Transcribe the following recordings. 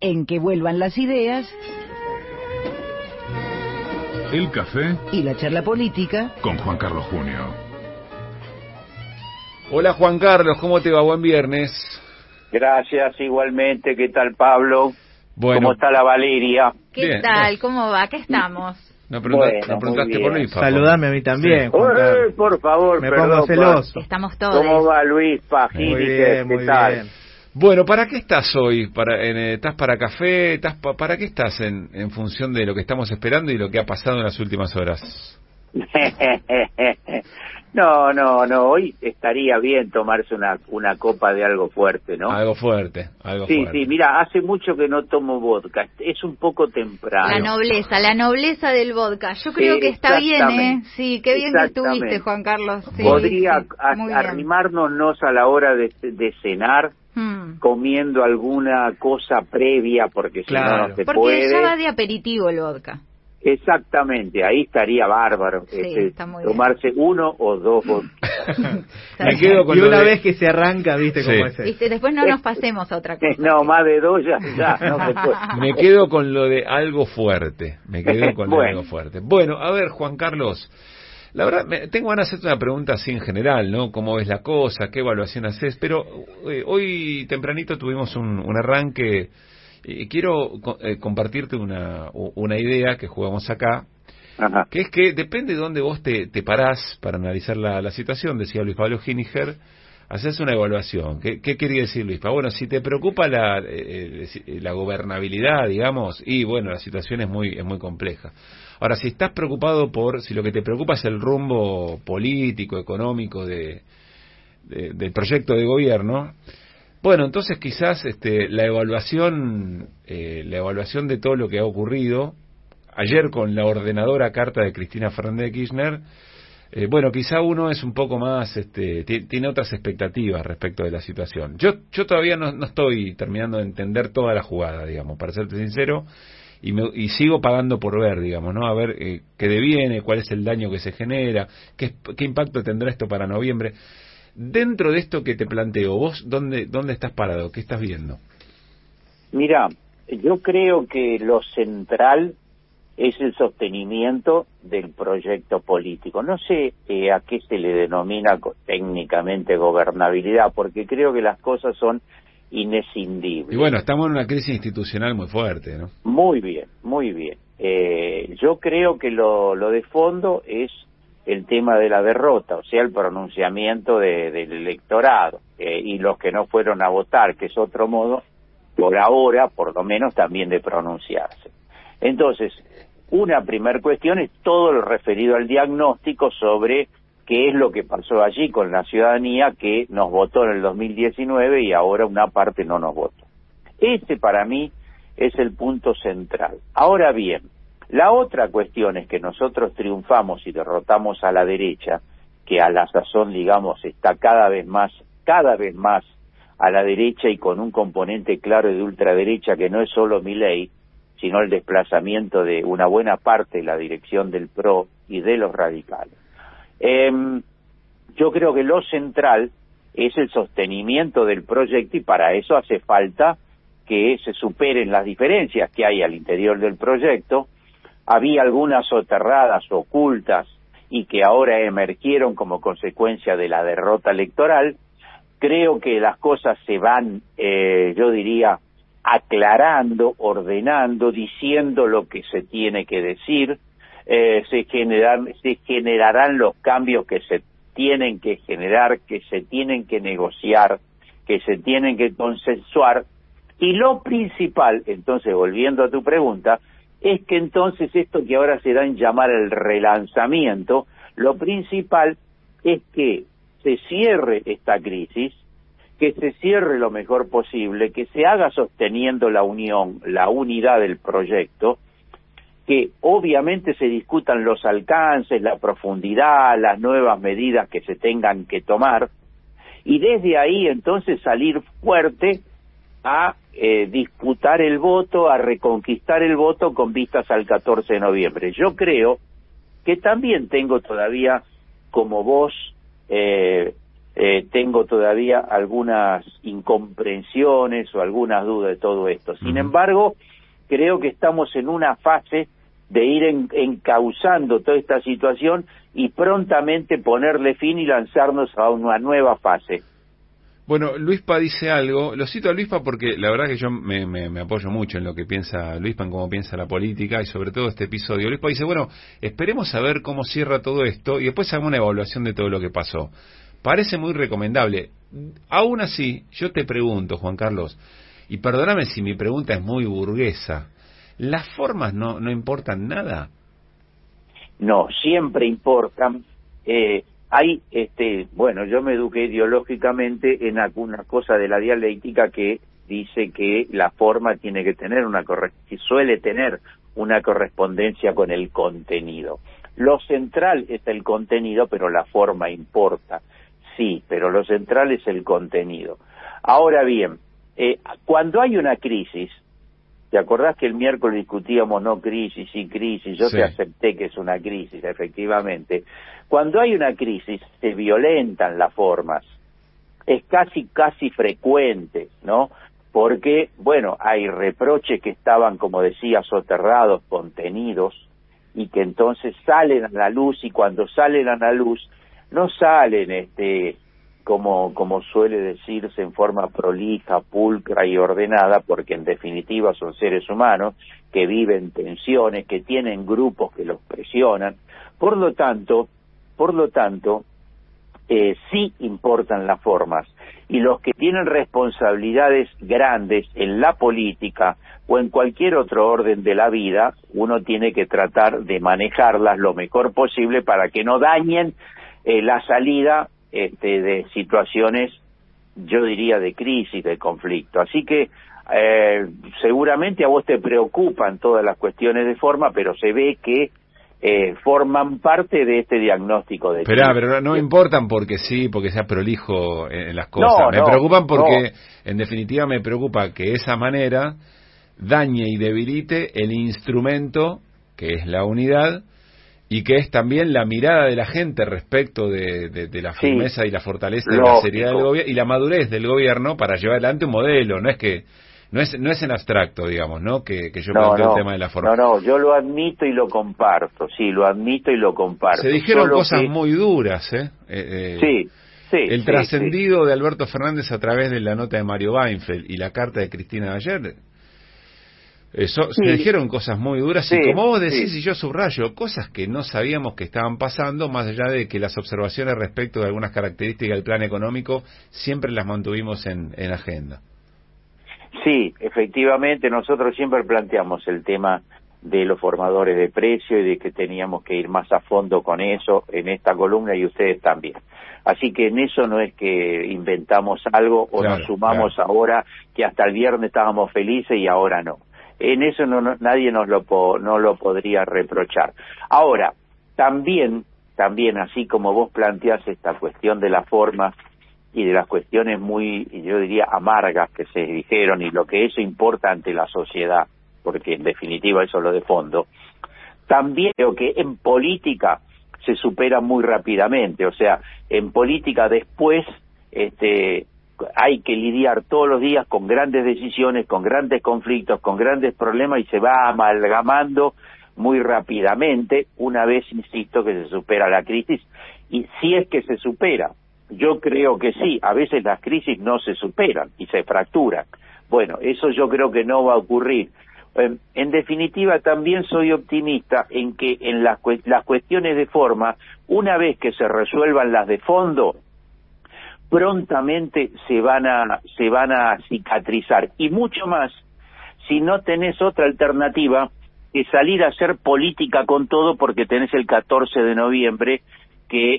en que vuelvan las ideas, el café y la charla política con Juan Carlos Junio. Hola Juan Carlos, ¿cómo te va? Buen viernes. Gracias, igualmente. ¿Qué tal, Pablo? Bueno. ¿Cómo está la Valeria? ¿Qué Bien, tal? no. ¿Cómo va? ¿Qué estamos? No Bueno, preguntaste muy por bien. Luis. Saludame a mí también, Juan Carlos. Por favor, Me perdón, pongo celoso. Estamos todos. ¿Cómo va Luis Pagini? Muy ¿Qué bien, muy tal? bien. Bueno, ¿para qué estás hoy? ¿Estás para café? ¿Para qué estás en función de lo que estamos esperando y lo que ha pasado en las últimas horas? No. Hoy estaría bien tomarse una copa de algo fuerte, ¿no? Algo fuerte. Sí, mira, hace mucho que no tomo vodka. Es un poco temprano. La nobleza del vodka. Yo creo que está bien, ¿eh? Sí, qué bien que estuviste, Juan Carlos. Sí, Podría sí, muy bien. arrimarnos a la hora de cenar, comiendo alguna cosa previa, porque Claro. si no, no se Porque puede. ya va de aperitivo el vodka. Exactamente, ahí estaría bárbaro. Sí, está muy tomarse uno o dos vodka. Me quedo con Y lo una de- vez que se arranca, viste Sí. cómo es eso. ¿Viste? Después no nos pasemos a otra cosa. No, más de dos ya no se puede. Me quedo con lo de algo fuerte. Bueno. Algo fuerte. Bueno, a ver, Juan Carlos. La verdad, tengo ganas de hacerte una pregunta así en general, ¿no? ¿Cómo ves la cosa? ¿Qué evaluación haces? Pero hoy tempranito tuvimos un arranque. Quiero compartirte una idea que jugamos acá, Ajá. que es que depende de dónde vos te parás para analizar la situación, decía Luis Pablo Giniger, haces una evaluación. ¿Qué quería decir Luis Pablo? Bueno, si te preocupa la gobernabilidad, digamos, y bueno, la situación es muy compleja. Ahora, si estás preocupado si lo que te preocupa es el rumbo político, económico del proyecto de gobierno, bueno, entonces quizás la evaluación de todo lo que ha ocurrido ayer con la ordenadora carta de Cristina Fernández de Kirchner, bueno, quizá uno es un poco más, tiene otras expectativas respecto de la situación. Yo todavía no estoy terminando de entender toda la jugada, digamos, para serte sincero, y sigo pagando por ver, digamos, ¿no? A ver qué deviene, cuál es el daño que se genera, qué impacto tendrá esto para noviembre. Dentro de esto que te planteo, ¿vos dónde estás parado? ¿Qué estás viendo? Mira, yo creo que lo central es el sostenimiento del proyecto político. No sé a qué se le denomina técnicamente gobernabilidad, porque creo que las cosas son inescindibles. Y bueno, estamos en una crisis institucional muy fuerte, ¿no? Muy bien. Yo creo que lo de fondo es el tema de la derrota, o sea, el pronunciamiento del electorado y los que no fueron a votar, que es otro modo, por ahora, por lo menos, también de pronunciarse. Entonces, una primer cuestión es todo lo referido al diagnóstico sobre qué es lo que pasó allí con la ciudadanía que nos votó en el 2019 y ahora una parte no nos votó. Ese para mí es el punto central. Ahora bien, la otra cuestión es que nosotros triunfamos y derrotamos a la derecha, que a la sazón, digamos, está cada vez más a la derecha y con un componente claro de ultraderecha que no es solo Milei, sino el desplazamiento de una buena parte de la dirección del PRO y de los radicales. Yo creo que lo central es el sostenimiento del proyecto y para eso hace falta que se superen las diferencias que hay al interior del proyecto. Había algunas soterradas, ocultas, y que ahora emergieron como consecuencia de la derrota electoral. Creo que las cosas se van, yo diría, aclarando, ordenando, diciendo lo que se tiene que decir. Se generarán los cambios que se tienen que generar, que se tienen que negociar, que se tienen que consensuar. Y lo principal, entonces, volviendo a tu pregunta, es que entonces esto que ahora se da en llamar el relanzamiento, lo principal es que se cierre esta crisis, que se cierre lo mejor posible, que se haga sosteniendo la unión, la unidad del proyecto, que obviamente se discutan los alcances, la profundidad, las nuevas medidas que se tengan que tomar, y desde ahí entonces salir fuerte a disputar el voto, a reconquistar el voto con vistas al 14 de noviembre. Yo creo que también tengo todavía, como vos, tengo todavía algunas incomprensiones o algunas dudas de todo esto. Sin embargo, creo que estamos en una fase de ir encauzando toda esta situación y prontamente ponerle fin y lanzarnos a una nueva fase. Bueno, Luispa dice algo, lo cito a Luispa porque la verdad que yo me apoyo mucho en lo que piensa Luispa, en cómo piensa la política y sobre todo este episodio. Luispa dice, bueno, esperemos a ver cómo cierra todo esto y después hagamos una evaluación de todo lo que pasó. Parece muy recomendable. Aún así, yo te pregunto, Juan Carlos, y perdóname si mi pregunta es muy burguesa, ¿las formas no importan nada? No, siempre importan. Bueno, yo me eduqué ideológicamente en alguna cosa de la dialéctica que dice que la forma tiene que tener suele tener una correspondencia con el contenido. Lo central es el contenido, pero la forma importa. Sí, pero lo central es el contenido. Ahora bien, cuando hay una crisis, ¿te acordás que el miércoles discutíamos no crisis, sí crisis? Yo te acepté que es una crisis, efectivamente. Cuando hay una crisis, se violentan las formas. Es casi frecuente, ¿no? Porque, bueno, hay reproches que estaban, como decía, soterrados, contenidos, y que entonces salen a la luz, y cuando salen a la luz, no salen, como suele decirse, en forma prolija, pulcra y ordenada, porque en definitiva son seres humanos que viven tensiones, que tienen grupos que los presionan. Por lo tanto, sí importan las formas, y los que tienen responsabilidades grandes en la política o en cualquier otro orden de la vida, uno tiene que tratar de manejarlas lo mejor posible para que no dañen la salida de situaciones, yo diría, de crisis, de conflicto. Así que seguramente a vos te preocupan todas las cuestiones de forma, pero se ve que forman parte de este diagnóstico de crisis. Pero no importan porque sí, porque sea prolijo en las cosas. Me preocupan porque, en definitiva, me preocupa que esa manera dañe y debilite el instrumento que es la unidad, y que es también la mirada de la gente respecto de la firmeza y la fortaleza y la seriedad del gobierno y la madurez del gobierno para llevar adelante un modelo. No es en abstracto, digamos, ¿no? Que yo planteo el tema de la forma. No, yo lo admito y lo comparto. Sí, lo admito y lo comparto. Se dijeron cosas muy duras, sí. El trascendido de Alberto Fernández a través de la nota de Mario Weinfeld y la carta de Cristina de ayer. Se dijeron cosas muy duras y, como vos decís, y yo subrayo, cosas que no sabíamos que estaban pasando, más allá de que las observaciones respecto de algunas características del plan económico siempre las mantuvimos en agenda. Sí, efectivamente, nosotros siempre planteamos el tema de los formadores de precio y de que teníamos que ir más a fondo con eso en esta columna, y ustedes también. Así que en eso no es que inventamos algo o nos sumamos ahora que hasta el viernes estábamos felices y ahora no. En eso nadie no lo podría reprochar. Ahora, también, así como vos planteás esta cuestión de la forma y de las cuestiones muy, yo diría, amargas que se dijeron y lo que eso importa ante la sociedad, porque en definitiva eso es lo de fondo, también creo que en política se supera muy rápidamente. O sea, en política después hay que lidiar todos los días con grandes decisiones, con grandes conflictos, con grandes problemas, y se va amalgamando muy rápidamente una vez, insisto, que se supera la crisis. Y si es que se supera, yo creo que sí, a veces las crisis no se superan y se fracturan. Bueno, eso yo creo que no va a ocurrir. En definitiva, también soy optimista en que en las cuestiones de forma, una vez que se resuelvan las de fondo, prontamente se van a cicatrizar, y mucho más si no tenés otra alternativa que salir a hacer política con todo, porque tenés el 14 de noviembre que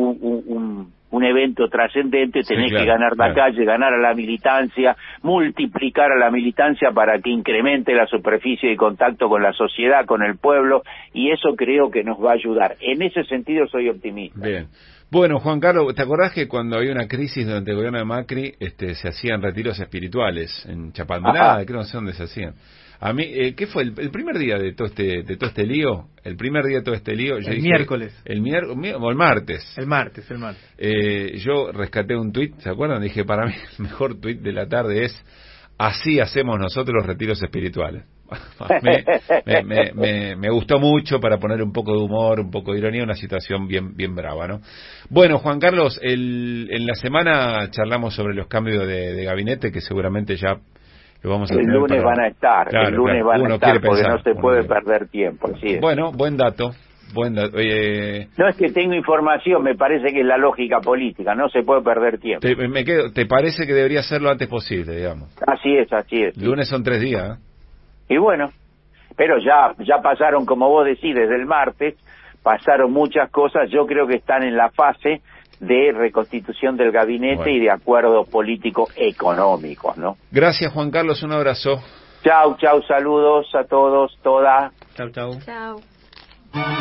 un evento trascendente, tenés que ganar la calle, ganar a la militancia, multiplicar a la militancia para que incremente la superficie de contacto con la sociedad, con el pueblo, y eso creo que nos va a ayudar. En ese sentido soy optimista. Bien. Bueno, Juan Carlos, ¿te acordás que cuando había una crisis durante el gobierno de Macri, se hacían retiros espirituales en Chapalmalada? Creo, no sé dónde se hacían. A mí, ¿qué fue el primer día de todo este lío? El primer día de todo este lío, yo dije, miércoles. El miércoles o el martes. El martes. Yo rescaté un tuit, ¿se acuerdan? Dije, para mí el mejor tuit de la tarde es: así hacemos nosotros los retiros espirituales. me gustó mucho, para poner un poco de humor, un poco de ironía, una situación bien brava, ¿no? Bueno, Juan Carlos, en la semana charlamos sobre los cambios de gabinete, que seguramente ya lo vamos a tener. El lunes van a estar, claro, el lunes van a estar, porque no se puede perder tiempo, así es. Bueno, buen dato. No es que tengo información, me parece que es la lógica política, no se puede perder tiempo. ¿Te parece que debería ser lo antes posible, digamos? Así es. El lunes son 3 días, ¿eh? Y bueno, pero ya pasaron, como vos decís, desde el martes, pasaron muchas cosas. Yo creo que están en la fase de reconstitución del gabinete y de acuerdos políticos económicos, ¿no? Gracias, Juan Carlos, un abrazo. Chau, saludos a todos, todas. Chau. Chau.